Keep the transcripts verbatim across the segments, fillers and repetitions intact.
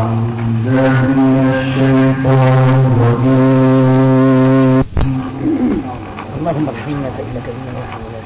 اللهم ارحمنا فإنك بنا نحن ولا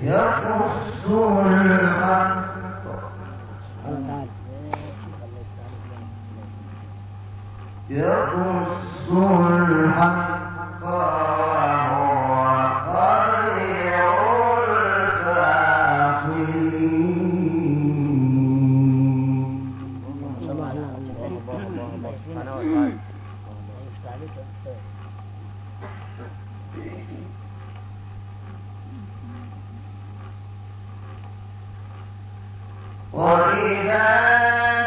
يقص الحق يقص الحق وهو خير الفاصلين. وإذا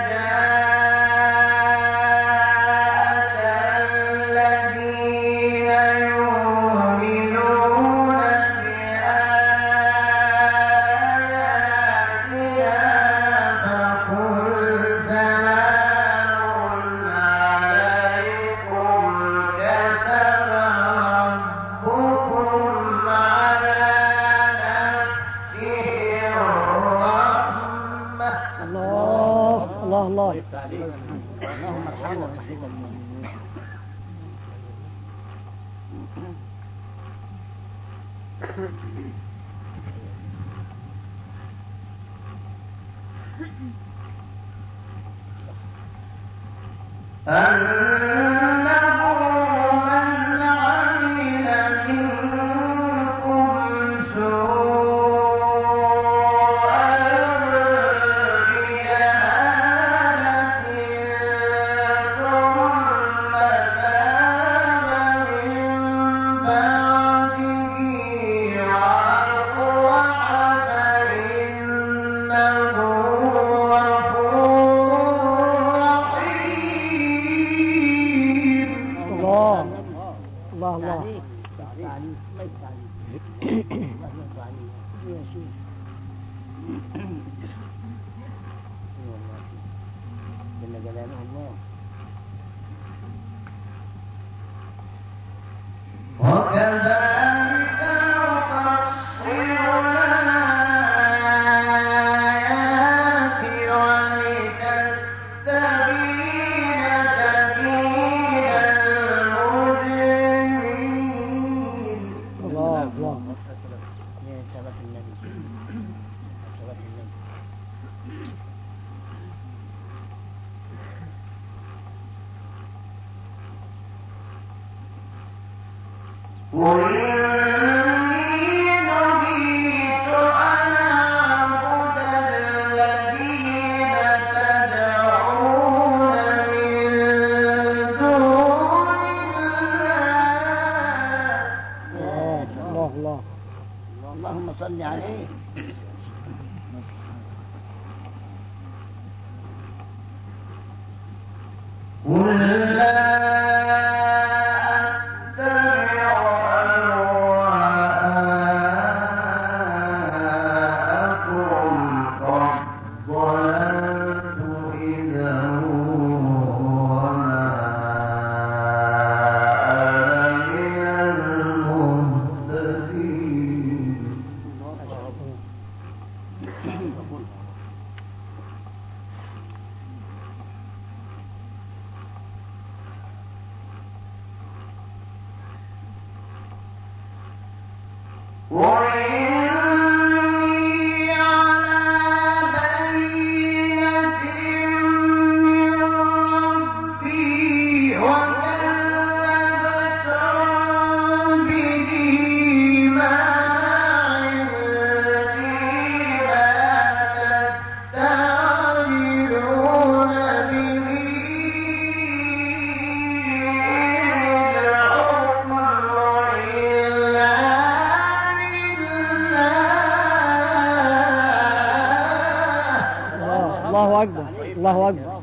الله أكبر.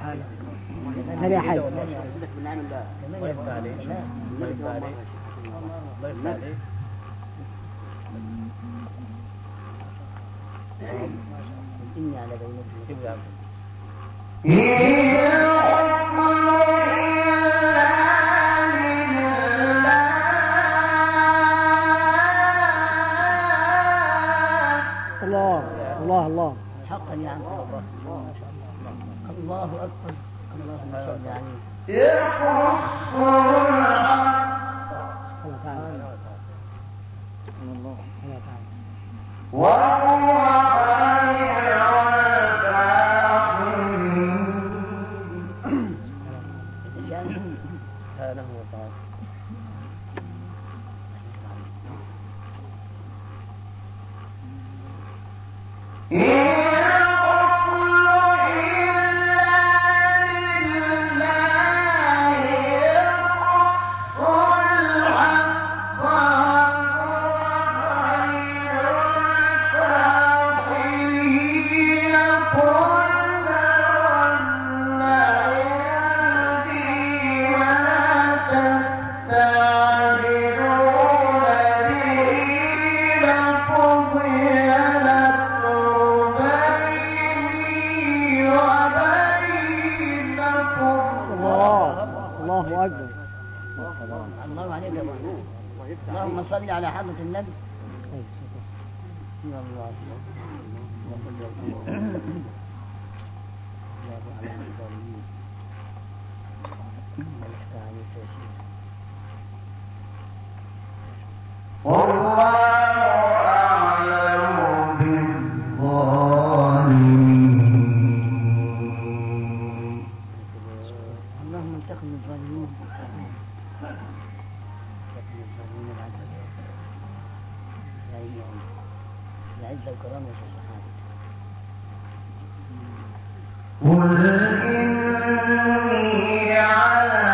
ثاني حاجة الله يفتح عليك الله يفتح عليك الله يفتح عليك إني على بينة كيف يا عبد الله الله الله حقا يا عم الله الله أكبر اللهم صل عليه سبحانه وتعالى الله أكبر الله عليك اللهم صل على حضرة النبي يا الله والله أعلم بالظالمين. اللهم انتقم من الظالمين انتقم من الظالمين العدل يا عز الكرام والسبحان قل إني على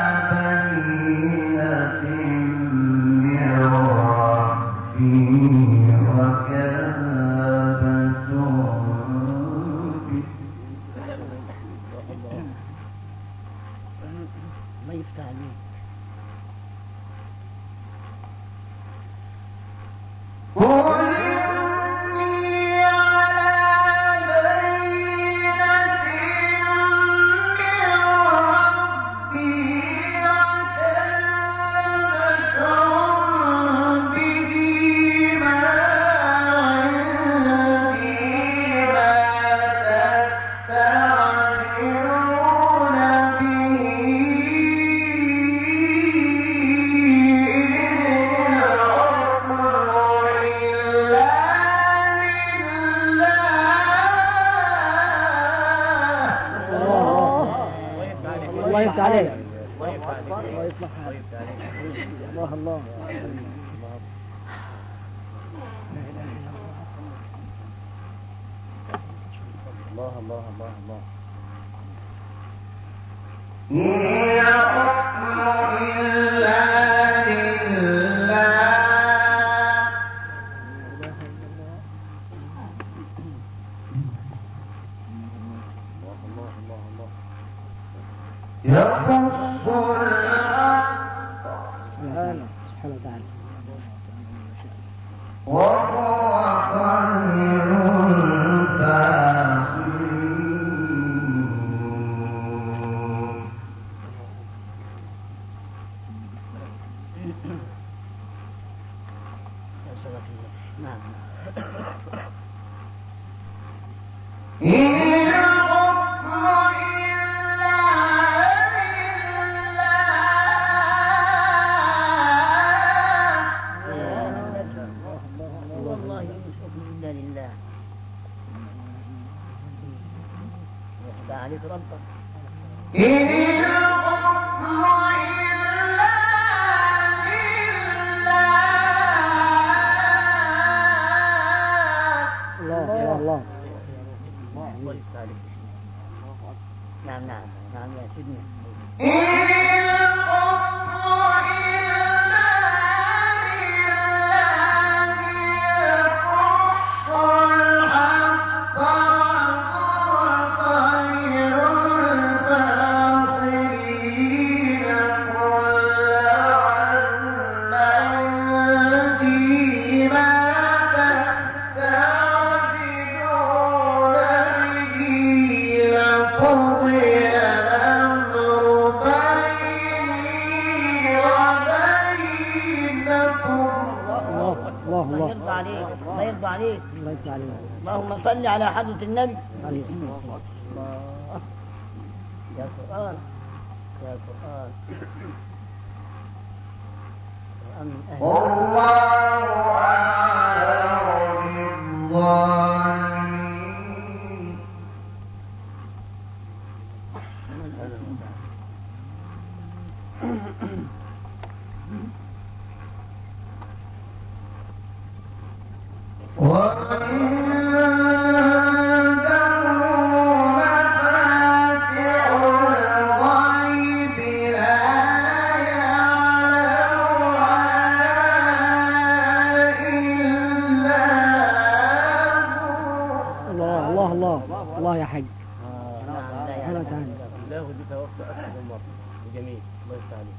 بينة من ربي وكذبتم به. ما يفتح عليك قل إني على بينة من ربي وكذبتم به ما عندي لا تستعجلون به الله يفتح عليك الله يفتح عليك الله يفتح عليك الله الله الله الله الله الله إن الحكم إلا لله الله الله الله يقص الحق سبحانه سبحانه وتعالى وهو خير الفاصلين. نعم إن الحكم إلا لله. والله الحكم إلا لله يخدع عليك ربك إن الحكم إلا لله يرضى عليك الله يرضى عليك الله يرضى عليك. اللهم صل على حضرة النبي عليه الصلاة والسلام. الله يا قرآن يا قرآن قرآن من أهل والله أعلم بالظالمين. الله يا حاج. آه نعم لا الله تعالى. الله دي توفى أكثر من مرة وجميل الله يفتح عليك.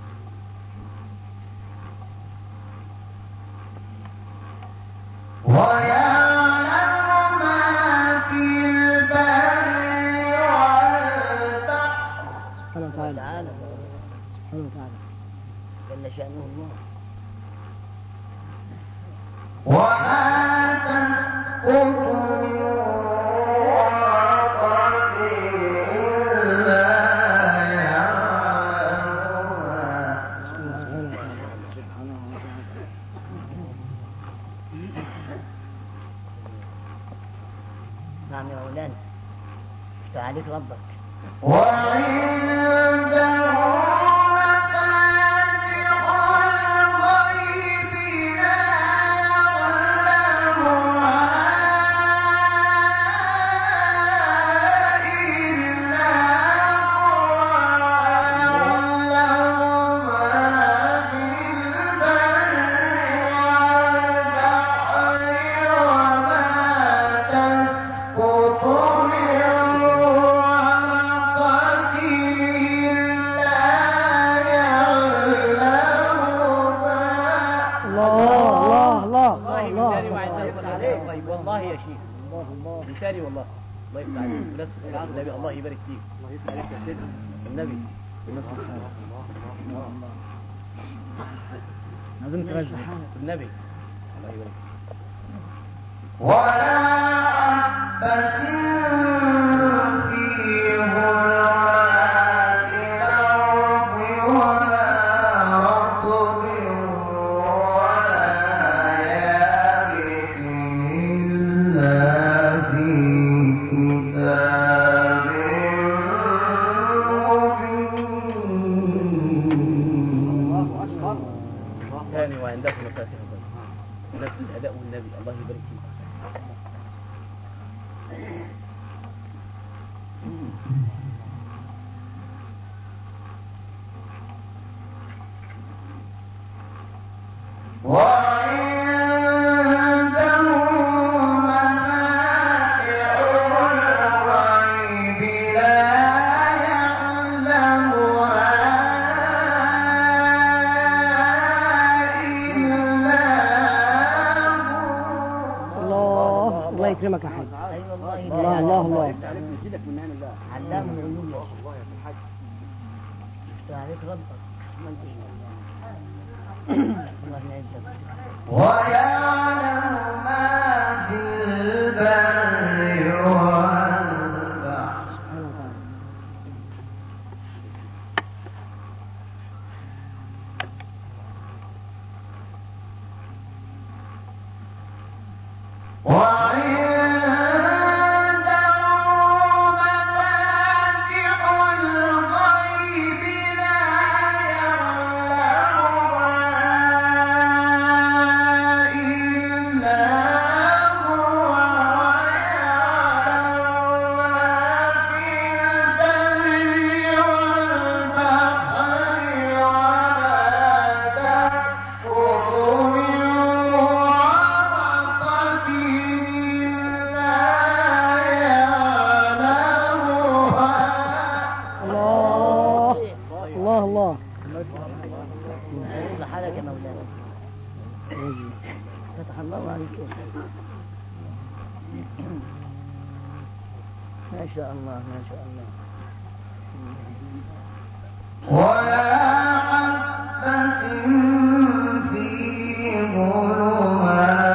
ويعلم ما في البر والبحر. سبحانه وتعالى. تعالى سبحانه وتعالى. جل شأنه الله. وما تسقط من ورقة إلا يعلمها. نعم يا مولانا افتح عليك ربك. وعنده مفاتح الغيب لا يعلمها إلا هو. يعلم ما في البر والبحر وما تسقط من ورقة إلا يعلمها. الله الله الله والله الله مثالي وعندنا يفتح عليك. طيب والله يا شيخ الله الله. مثالي والله الله يفتح عليك. بنفس النبي الله يبارك فيك. الله يفتح عليك يا سيدي النبي بنفس لازم ترجع. النبي الله يبارك فيك. ولا حبة في ظلمات الأرض ولا رطب ولا يابس إلا في كتاب مبين. ثاني وعندكم مفاتيح الغيب نفس الأداء والنبي الله يبارك فيك. وعنده مفاتح الغيب لا يعلمها إلا هو. الله الله يكرمك يا حاج. اي والله الله الله الله. يفتح عليك نزيدك من نعم الله. علام العلوم يا شيخ. الله يا الحاج. افتح عليك ربك. الله يعزك. ويعلم ما في البر والبحر. سبحانه وتعالى. وعنده مفاتح الغيب لا يعلمها إلا هو. ويعلم ما في البر والبحر وما تسقط من ورقة إلا يعلمها. الله الله الله. يصلح حالك يا مولانا. فتح الله عليك يا شيخ. ما شاء الله ما شاء الله. ولا حبة في ظلمات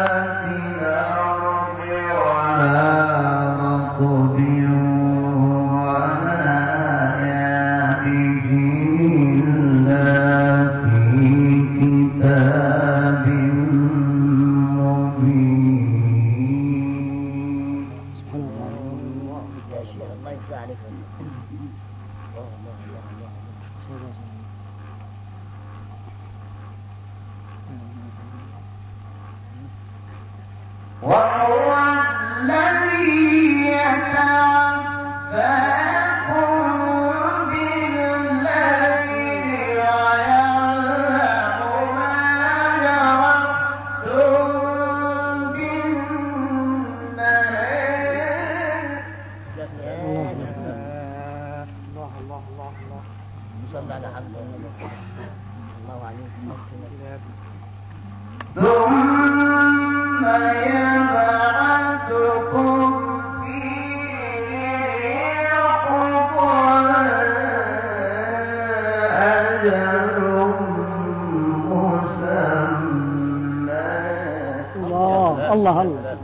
الله الله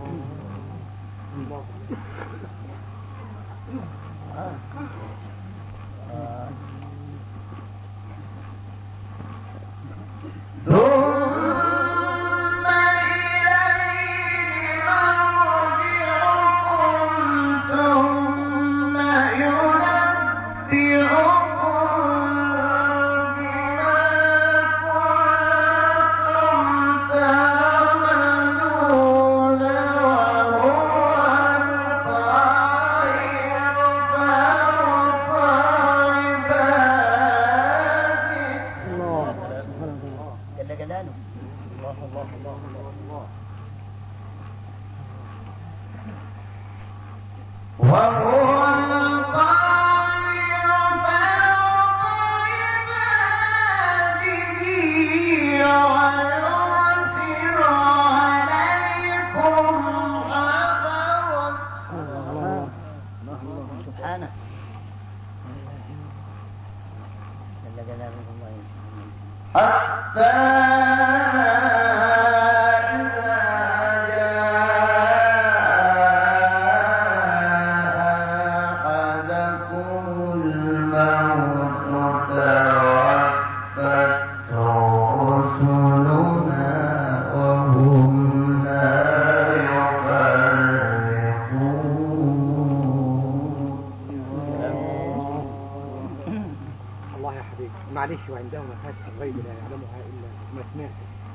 معلش وعنده مفاتح الغيب لا يعلمها إلا ما سمعت.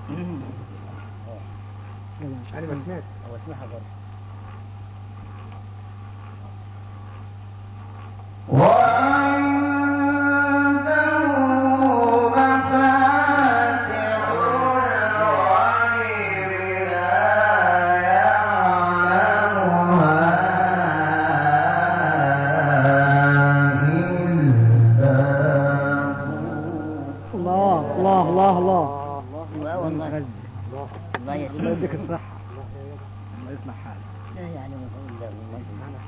أنا ما سمعت هو اسمعها برضه. الله يديك الصحة. الله يصلح حالك. لا يعلم إلا الله.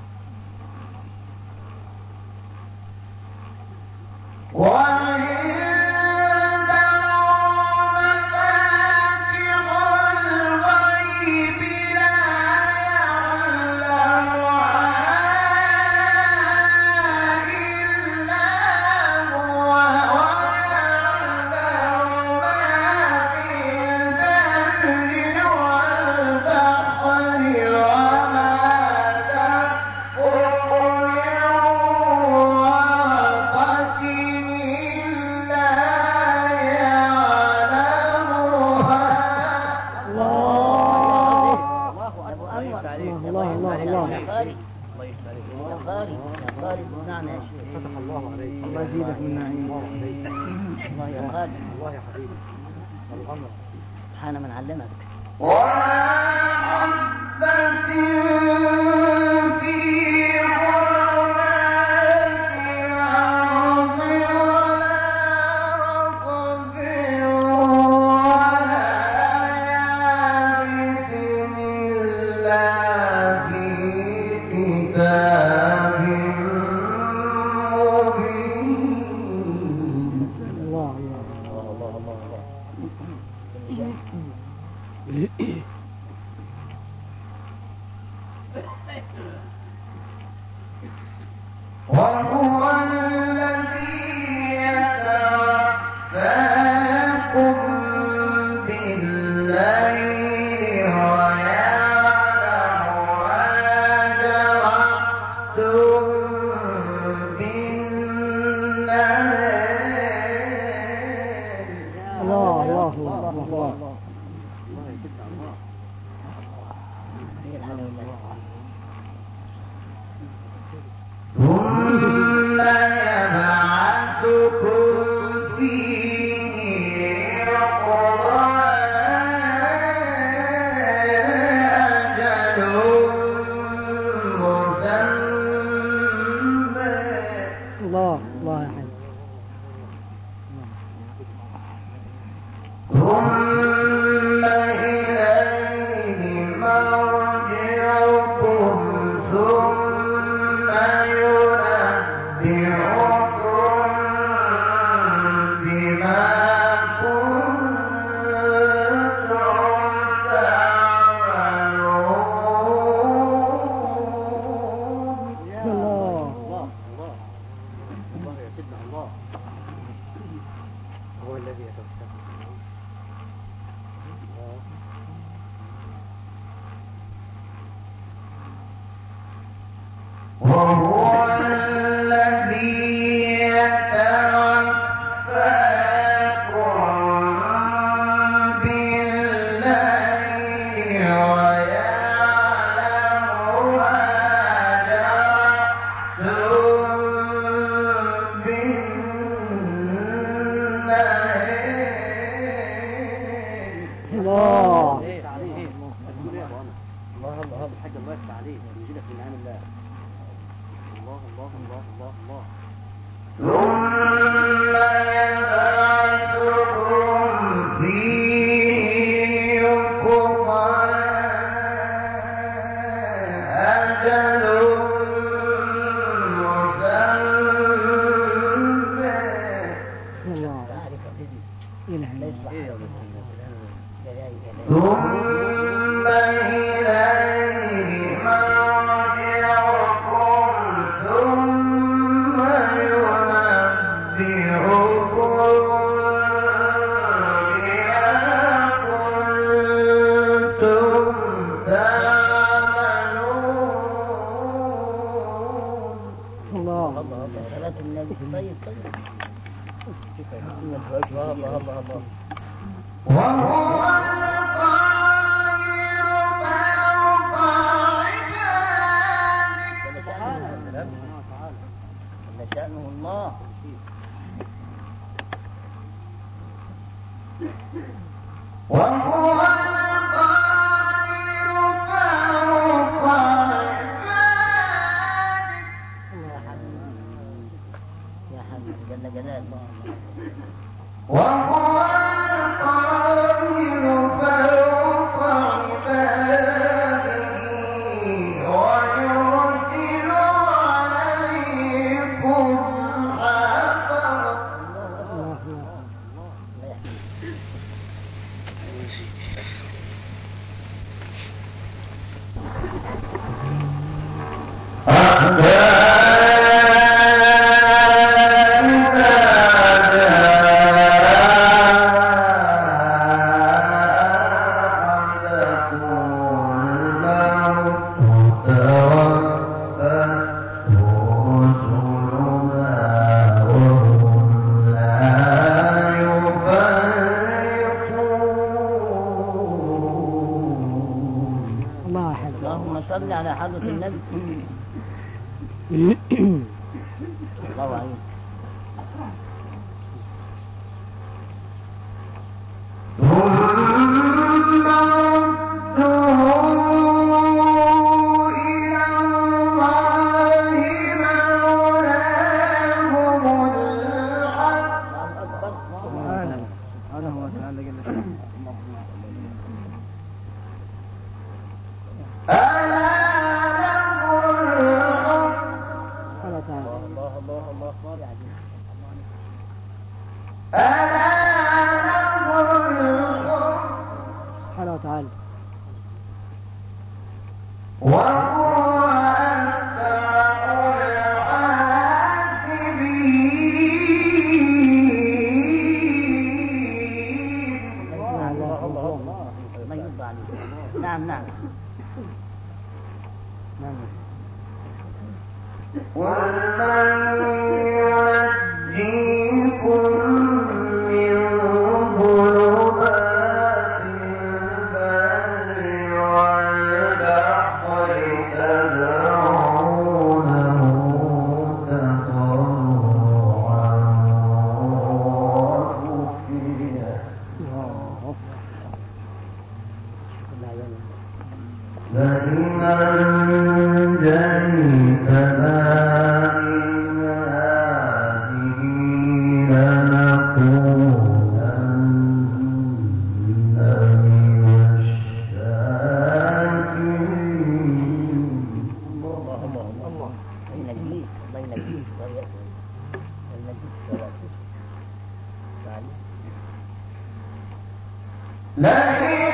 سبحان من علمك. ثم يبعثكم فيه يقضى أجل مسمى. الله الله يا حبيبي. ثم إليه مرجعكم ثم ينبئكم بما كنتم تعملون. الله الله الله الله يا سيدنا الله هو الذي يتوفاكم. وهو الذي يتوفاكم بالليل ويعلم ما جرحتم بالنهار. الله ايه عليه ايه تقول ايه يا ابو عمر؟ الله الله الله الحاج الله يفتح عليك ويجيلك من نعم الله. الله الله الله الله الله ثم يبعثكم فيه يقضى أجل مسمى. الله تعرف تدري إله لا إلا يصلح ايه يا له. ابو جلاي جلاي. ثم إليه مرجعكم ثم ينبئكم بما كنتم تعملون. الله صلاة النبي طيب طيب. الله الله الله الله وهو القاهر فوق عباده. جل شأنه الله. وهو القاهر فوق عباده. يا حبيبي جل جلاله. وهو القاهر فوق عباده ويرسل عليكم حفظا. الله يا حبيبي. اللهم صل على حضرة النبي. الله عليك. سبحانه سبحانه وتعالى جل شأنه. قال تعالى الله الله الله الله سبحانه وتعالى. وهو أسرع الحاسبين. الله الله الله ما يرضى عليك. نعم نعم. نعم. ومن ينجيكم من ظلمات البر والبحر لئن أنجيتنا من هذه لنكونن من الشاكرين. الله الله الله الله ينجيك الله ينجيك الله ينجيك ثلاثة تعالي لئن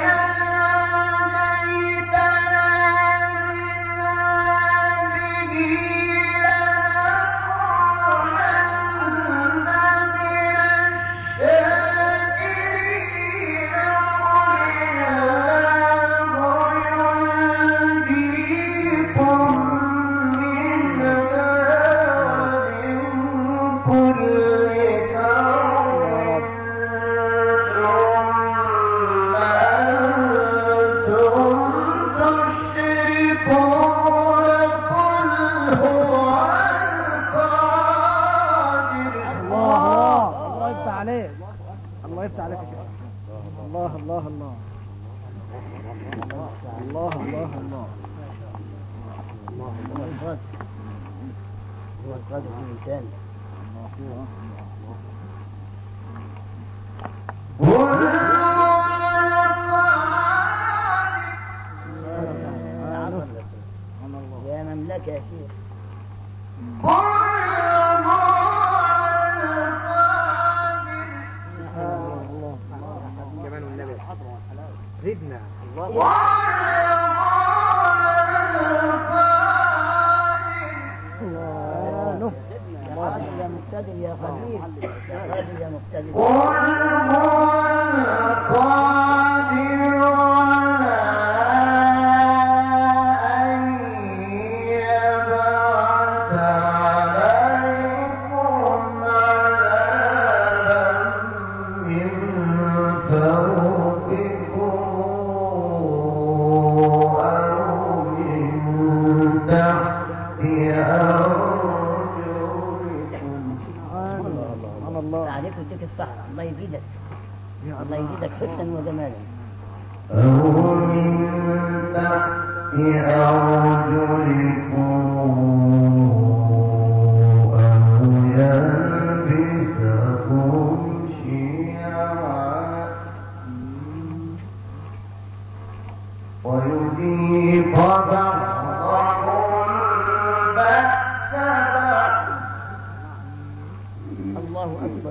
الله الله الله الله الله الله هو القادر هو القادر في لسانه يا مملكة يا شيخ كمان والنبي زدنا الله يا قادر يا مقتدر يا خليل يا قادر يا مقتدر عليك وتلك الصحراء الله يزيدك الله يزيدك حسنا وجمالا أو من تحت أرجلكم أو يلبسكم شيعا ويذيق بعضكم بأس بعض. الله أكبر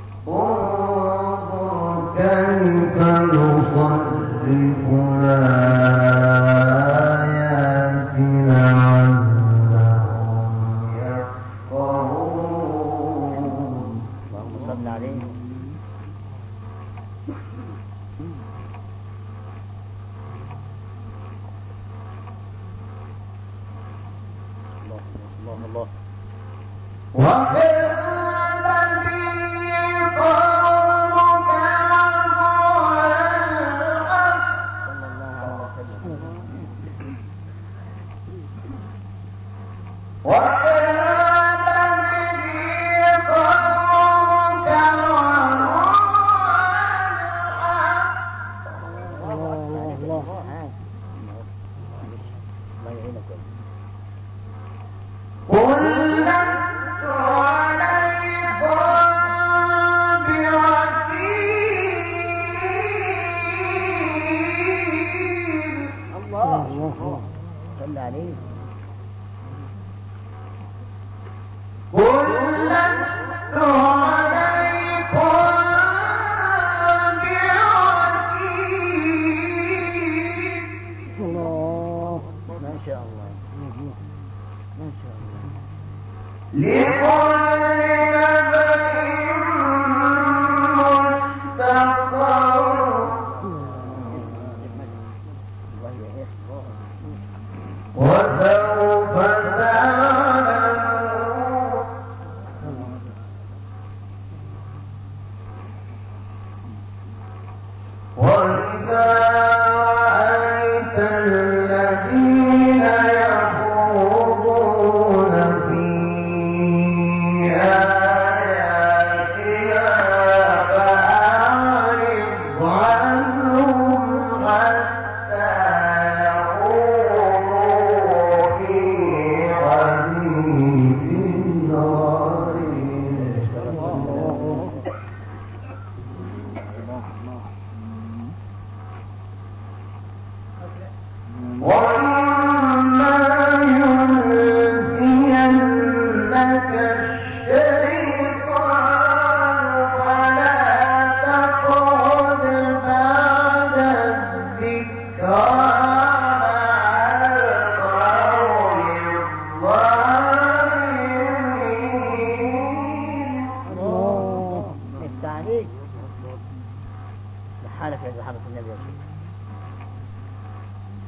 انظر كيف نصرف الآيات لعلهم يفقهون. اللهم صل عليه الله الله الله وكذب وَثَمُودَ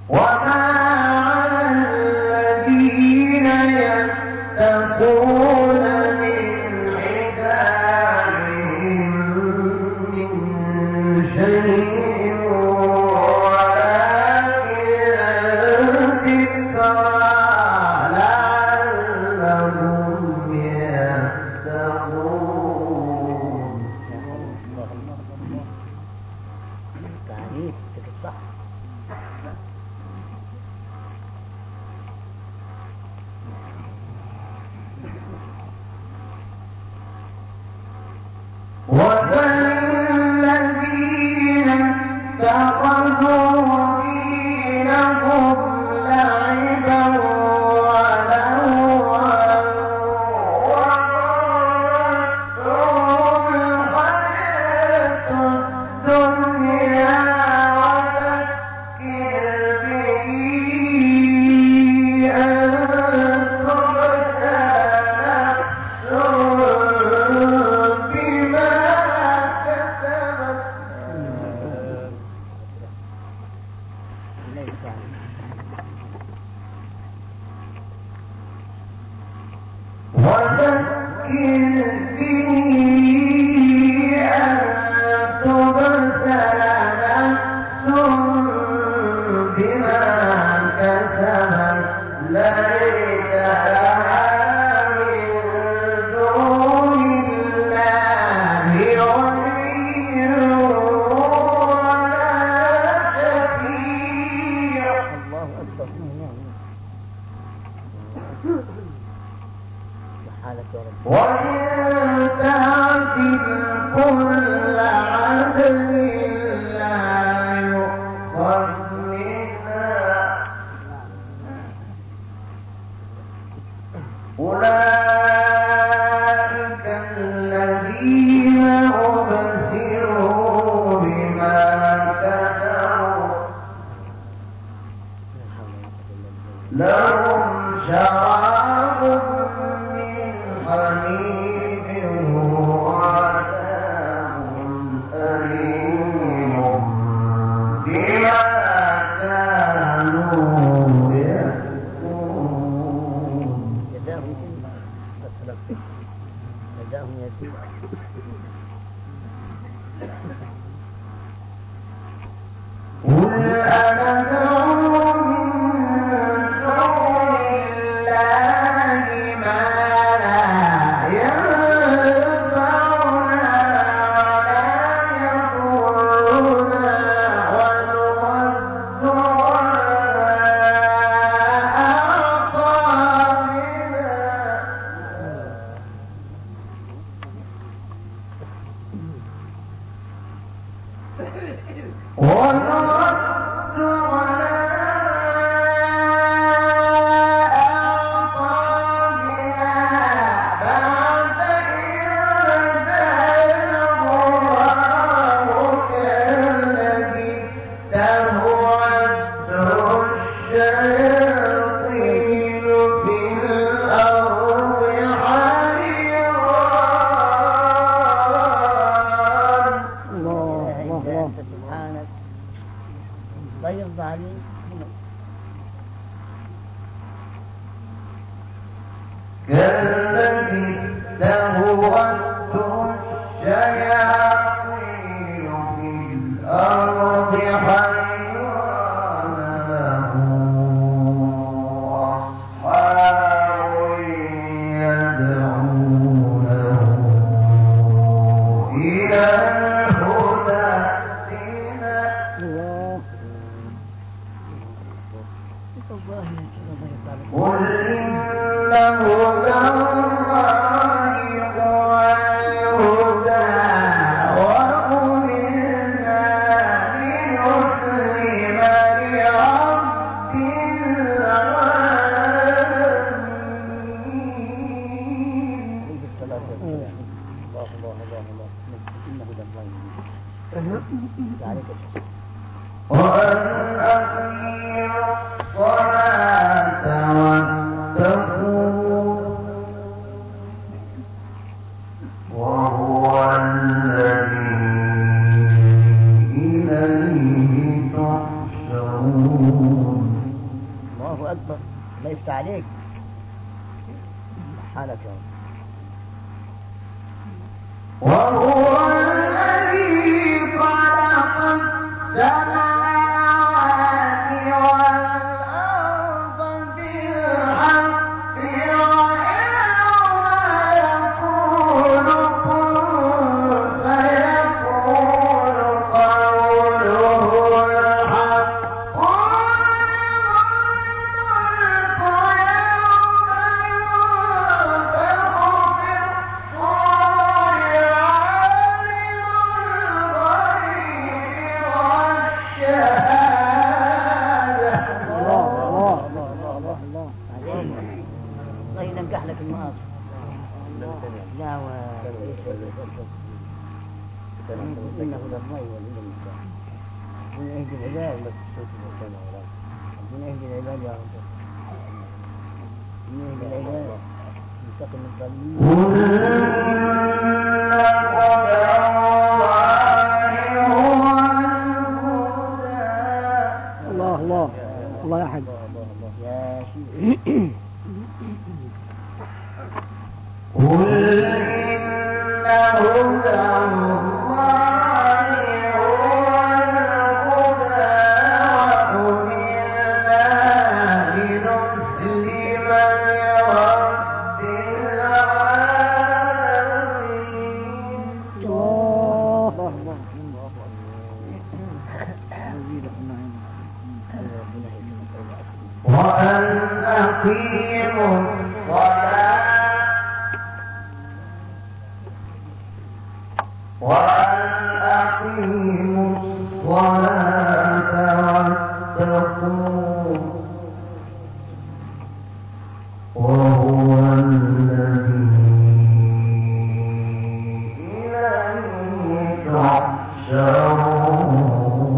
إليه تحشرون الله أكبر لا يفتح عليك حالك يا رب. وهو الذي خلق السماوات والأرض بالحق ويوم يقول كن فيكون قوله الحق لك المقاصد لا إنه للضي والإله من اهدي العباد من اهدي العباد يا رب من اهدي العباد منتقم الظالمين. الله الله الله يا حاج يا شيخ قل إن هدى الله هو الهدى وأمرنا لنسلم لرب العالمين. الله الله وأن أقيموا الصلاة وأن أقيموا الصلاة واتقوه وهو الذي إليه تحشرون.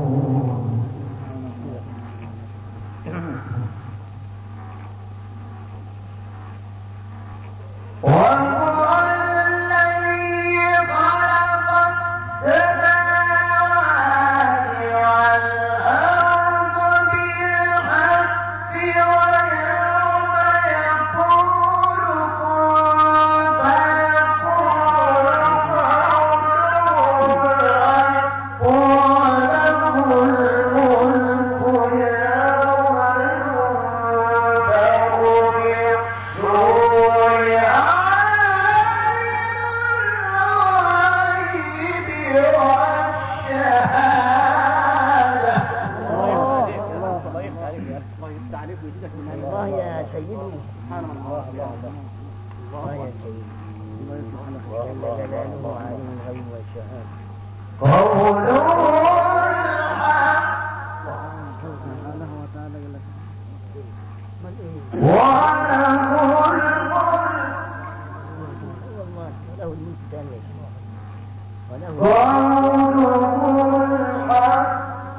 الله يا سيدي سبحان الله الله يا سيدي جل جلاله عالم الغيب والشهادة قوله سبحانه وتعالى جل وله الملك والله وله الملك ثاني وله قوله الحق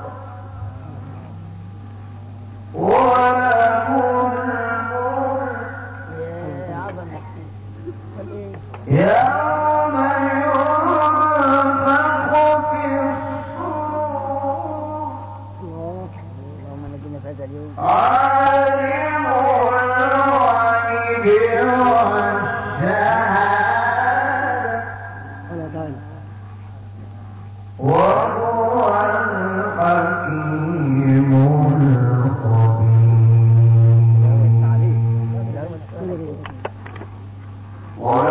وله الملك يا عظمة يوم ينفخ في الصور اللهم نجنا في هذا اليوم عالم الغيب والشهادة ولا تعالى وهو الحكيم الخبير. لا